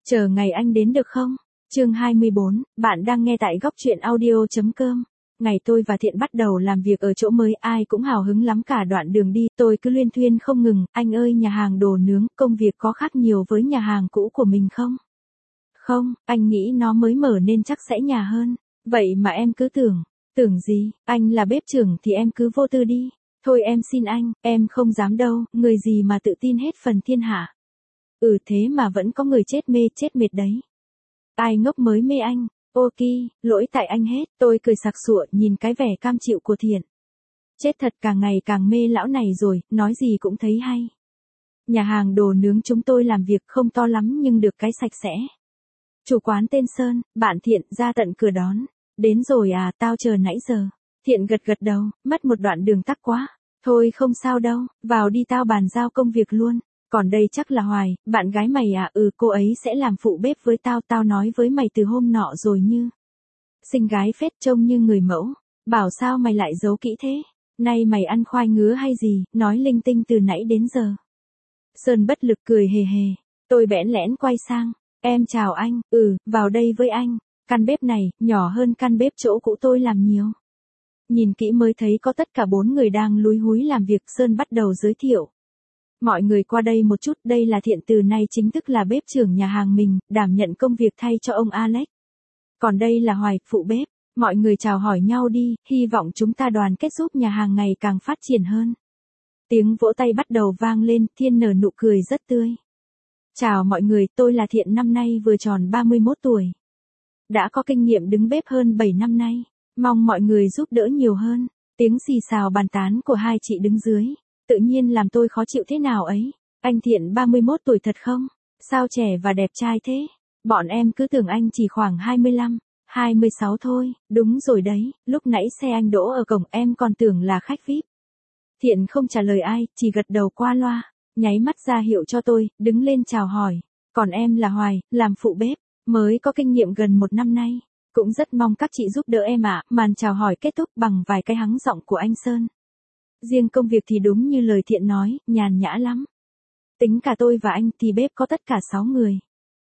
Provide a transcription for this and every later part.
Chờ ngày anh đến được không? Chương 24, bạn đang nghe tại góc truyện audio.com. Ngày tôi và Thiện bắt đầu làm việc ở chỗ mới, ai cũng hào hứng lắm, cả đoạn đường đi, tôi cứ luyên thuyên không ngừng, anh ơi nhà hàng đồ nướng, công việc có khác nhiều với nhà hàng cũ của mình không? Không, anh nghĩ nó mới mở nên chắc sẽ nhả hơn. Vậy mà em cứ tưởng gì, anh là bếp trưởng thì em cứ vô tư đi. Thôi em xin anh, em không dám đâu, người gì mà tự tin hết phần thiên hạ. Thế mà vẫn có người chết mê chết mệt đấy. Ai ngốc mới mê anh, ok, lỗi tại anh hết, tôi cười sặc sụa nhìn cái vẻ cam chịu của Thiện. Chết thật, càng ngày càng mê lão này rồi, nói gì cũng thấy hay. Nhà hàng đồ nướng chúng tôi làm việc không to lắm nhưng được cái sạch sẽ. Chủ quán tên Sơn, bạn Thiện ra tận cửa đón. Đến rồi à, tao chờ nãy giờ. Thiện gật gật đầu, mất một đoạn đường tắc quá. Thôi không sao đâu, vào đi tao bàn giao công việc luôn. Còn đây chắc là Hoài, bạn gái mày à? Cô ấy sẽ làm phụ bếp với tao nói với mày từ hôm nọ rồi như. Xinh gái phết, trông như người mẫu. Bảo sao mày lại giấu kỹ thế? Nay mày ăn khoai ngứa hay gì, nói linh tinh từ nãy đến giờ. Sơn bất lực cười hề hề. Tôi bẽn lẽn quay sang. Em chào anh, vào đây với anh. Căn bếp này, nhỏ hơn căn bếp chỗ cũ tôi làm nhiều. Nhìn kỹ mới thấy có tất cả 4 người đang lúi húi làm việc. Sơn bắt đầu giới thiệu. Mọi người qua đây một chút, đây là Thiện, từ nay chính thức là bếp trưởng nhà hàng mình, đảm nhận công việc thay cho ông Alex. Còn đây là Hoài, phụ bếp. Mọi người chào hỏi nhau đi, hy vọng chúng ta đoàn kết giúp nhà hàng ngày càng phát triển hơn. Tiếng vỗ tay bắt đầu vang lên, Thiên nở nụ cười rất tươi. Chào mọi người, tôi là Thiện, năm nay vừa tròn 31 tuổi. Đã có kinh nghiệm đứng bếp hơn 7 năm nay, mong mọi người giúp đỡ nhiều hơn. Tiếng xì xào bàn tán của hai chị đứng dưới, tự nhiên làm tôi khó chịu thế nào ấy. Anh Thiện 31 tuổi thật không? Sao trẻ và đẹp trai thế? Bọn em cứ tưởng anh chỉ khoảng 25, 26 thôi. Đúng rồi đấy, lúc nãy xe anh đỗ ở cổng em còn tưởng là khách VIP. Thiện không trả lời ai, chỉ gật đầu qua loa, nháy mắt ra hiệu cho tôi, đứng lên chào hỏi. Còn em là Hoài, làm phụ bếp, mới có kinh nghiệm gần 1 năm nay. Cũng rất mong các chị giúp đỡ em ạ. Màn chào hỏi kết thúc bằng vài cái hắng giọng của anh Sơn. Riêng công việc thì đúng như lời Thiện nói, nhàn nhã lắm. Tính cả tôi và anh thì bếp có tất cả 6 người.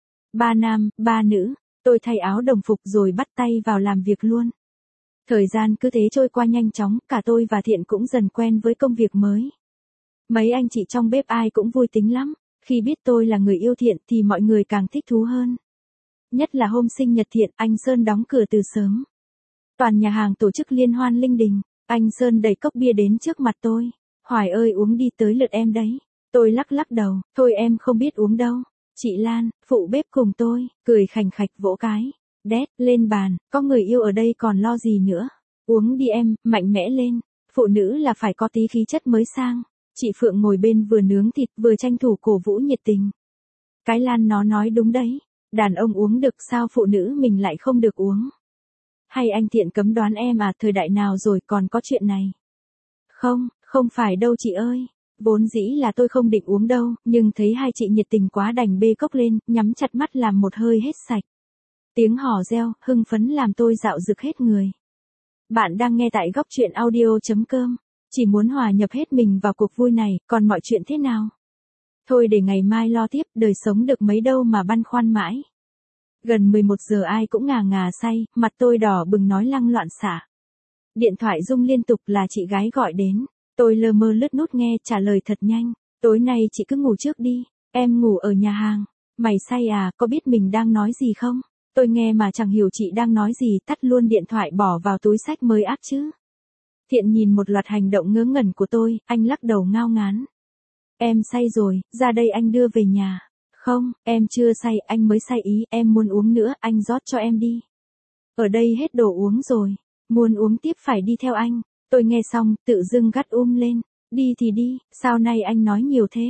3 nam, 3 nữ, tôi thay áo đồng phục rồi bắt tay vào làm việc luôn. Thời gian cứ thế trôi qua nhanh chóng, cả tôi và Thiện cũng dần quen với công việc mới. Mấy anh chị trong bếp ai cũng vui tính lắm, khi biết tôi là người yêu Thiện thì mọi người càng thích thú hơn. Nhất là hôm sinh nhật Thiện, anh Sơn đóng cửa từ sớm. Toàn nhà hàng tổ chức liên hoan linh đình, anh Sơn đẩy cốc bia đến trước mặt tôi. Hoài ơi, uống đi, tới lượt em đấy. Tôi lắc đầu, thôi em không biết uống đâu. Chị Lan, phụ bếp cùng tôi, cười khành khạch vỗ cái. Đét, lên bàn, có người yêu ở đây còn lo gì nữa. Uống đi em, mạnh mẽ lên. Phụ nữ là phải có tí khí chất mới sang. Chị Phượng ngồi bên vừa nướng thịt vừa tranh thủ cổ vũ nhiệt tình. Cái Lan nó nói đúng đấy. Đàn ông uống được sao phụ nữ mình lại không được uống. Hay anh Thiện cấm đoán em à, thời đại nào rồi còn có chuyện này. Không phải đâu chị ơi. Vốn dĩ là tôi không định uống đâu, nhưng thấy hai chị nhiệt tình quá đành bê cốc lên, nhắm chặt mắt làm một hơi hết sạch. Tiếng hò reo, hưng phấn làm tôi dạo rực hết người. Bạn đang nghe tại góc truyện audio.com. Chỉ muốn hòa nhập hết mình vào cuộc vui này, còn mọi chuyện thế nào? Thôi để ngày mai lo tiếp, đời sống được mấy đâu mà băn khoăn mãi. Gần 11 giờ ai cũng ngà ngà say, mặt tôi đỏ bừng nói lăng loạn xả. Điện thoại rung liên tục, là chị gái gọi đến. Tôi lơ mơ lướt nút nghe, trả lời thật nhanh. Tối nay chị cứ ngủ trước đi, em ngủ ở nhà hàng. Mày say à, có biết mình đang nói gì không? Tôi nghe mà chẳng hiểu chị đang nói gì, tắt luôn điện thoại bỏ vào túi xách mới ác chứ. Thiện nhìn một loạt hành động ngớ ngẩn của tôi, anh lắc đầu ngao ngán. Em say rồi, ra đây anh đưa về nhà. Không, em chưa say, anh mới say ý, em muốn uống nữa, anh rót cho em đi. Ở đây hết đồ uống rồi, muốn uống tiếp phải đi theo anh. Tôi nghe xong, tự dưng gắt lên. Đi thì đi, sao nay anh nói nhiều thế?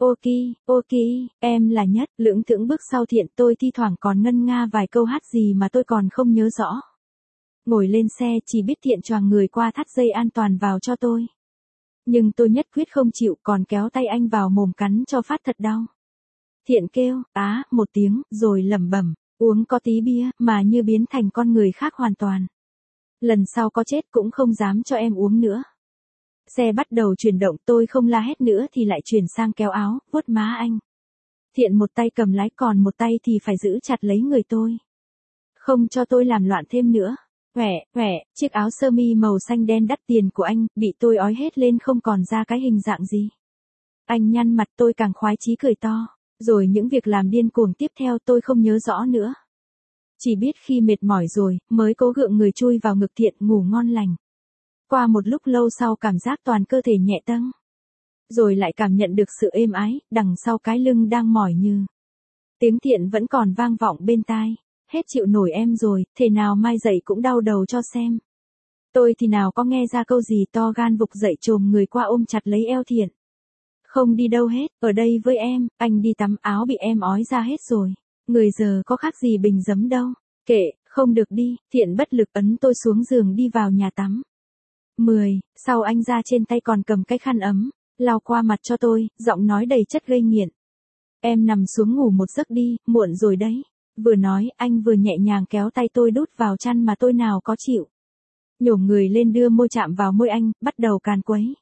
Ok, em là nhất. Lưỡng thưởng bước sau Thiện, tôi thi thoảng còn ngân nga vài câu hát gì mà tôi còn không nhớ rõ. Ngồi lên xe chỉ biết Thiện choàng người qua thắt dây an toàn vào cho tôi. Nhưng tôi nhất quyết không chịu, còn kéo tay anh vào mồm cắn cho phát thật đau. Thiện kêu, một tiếng, rồi lẩm bẩm, uống có tí bia, mà như biến thành con người khác hoàn toàn. Lần sau có chết cũng không dám cho em uống nữa. Xe bắt đầu chuyển động, tôi không la hét nữa thì lại chuyển sang kéo áo, vuốt má anh. Thiện một tay cầm lái còn một tay thì phải giữ chặt lấy người tôi. Không cho tôi làm loạn thêm nữa. Chiếc áo sơ mi màu xanh đen đắt tiền của anh, bị tôi ói hết lên không còn ra cái hình dạng gì. Anh nhăn mặt, tôi càng khoái chí cười to. Rồi những việc làm điên cuồng tiếp theo tôi không nhớ rõ nữa. Chỉ biết khi mệt mỏi rồi, mới cố gượng người chui vào ngực Thiện ngủ ngon lành. Qua một lúc lâu sau cảm giác toàn cơ thể nhẹ tâng. Rồi lại cảm nhận được sự êm ái, đằng sau cái lưng đang mỏi như. Tiếng Thiện vẫn còn vang vọng bên tai. Hết chịu nổi em rồi, thể nào mai dậy cũng đau đầu cho xem. Tôi thì nào có nghe ra câu gì, to gan vục dậy chồm người qua ôm chặt lấy eo Thiện. Không đi đâu hết, ở đây với em, anh đi tắm, áo bị em ói ra hết rồi. Người giờ có khác gì bình giấm đâu. Kệ, không được đi, Thiện bất lực ấn tôi xuống giường đi vào nhà tắm. Sau anh ra trên tay còn cầm cái khăn ấm, lau qua mặt cho tôi, giọng nói đầy chất gây nghiện. Em nằm xuống ngủ một giấc đi, muộn rồi đấy. Vừa nói, anh vừa nhẹ nhàng kéo tay tôi đút vào chăn mà tôi nào có chịu. Nhổm người lên đưa môi chạm vào môi anh, bắt đầu càn quấy.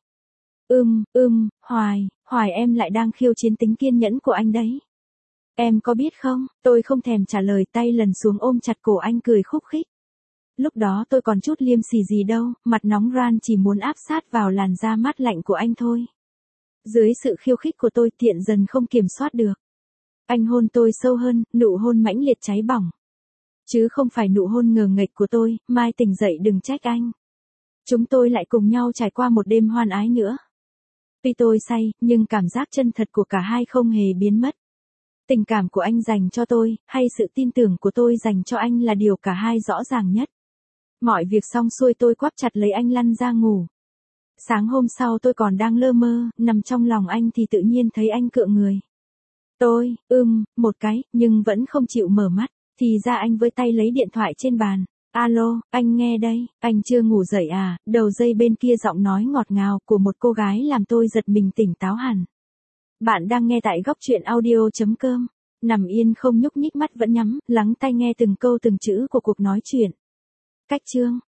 Hoài em lại đang khiêu chiến tính kiên nhẫn của anh đấy. Em có biết không, tôi không thèm trả lời, tay lần xuống ôm chặt cổ anh cười khúc khích. Lúc đó tôi còn chút liêm sỉ gì đâu, mặt nóng ran chỉ muốn áp sát vào làn da mát lạnh của anh thôi. Dưới sự khiêu khích của tôi, Thiện dần không kiểm soát được. Anh hôn tôi sâu hơn, nụ hôn mãnh liệt cháy bỏng. Chứ không phải nụ hôn ngờ nghệch của tôi, mai tỉnh dậy đừng trách anh. Chúng tôi lại cùng nhau trải qua một đêm hoan ái nữa. Tuy tôi say, nhưng cảm giác chân thật của cả hai không hề biến mất. Tình cảm của anh dành cho tôi, hay sự tin tưởng của tôi dành cho anh là điều cả hai rõ ràng nhất. Mọi việc xong xuôi tôi quắp chặt lấy anh lăn ra ngủ. Sáng hôm sau tôi còn đang lơ mơ, nằm trong lòng anh thì tự nhiên thấy anh cựa người. Tôi, một cái, nhưng vẫn không chịu mở mắt, thì ra anh với tay lấy điện thoại trên bàn. Alo, anh nghe đây, anh chưa ngủ dậy à? Đầu dây bên kia giọng nói ngọt ngào của một cô gái làm tôi giật mình tỉnh táo hẳn. Bạn đang nghe tại góc truyện audio.com. Nằm yên không nhúc nhích, mắt vẫn nhắm, lắng tai nghe từng câu từng chữ của cuộc nói chuyện. Cách chương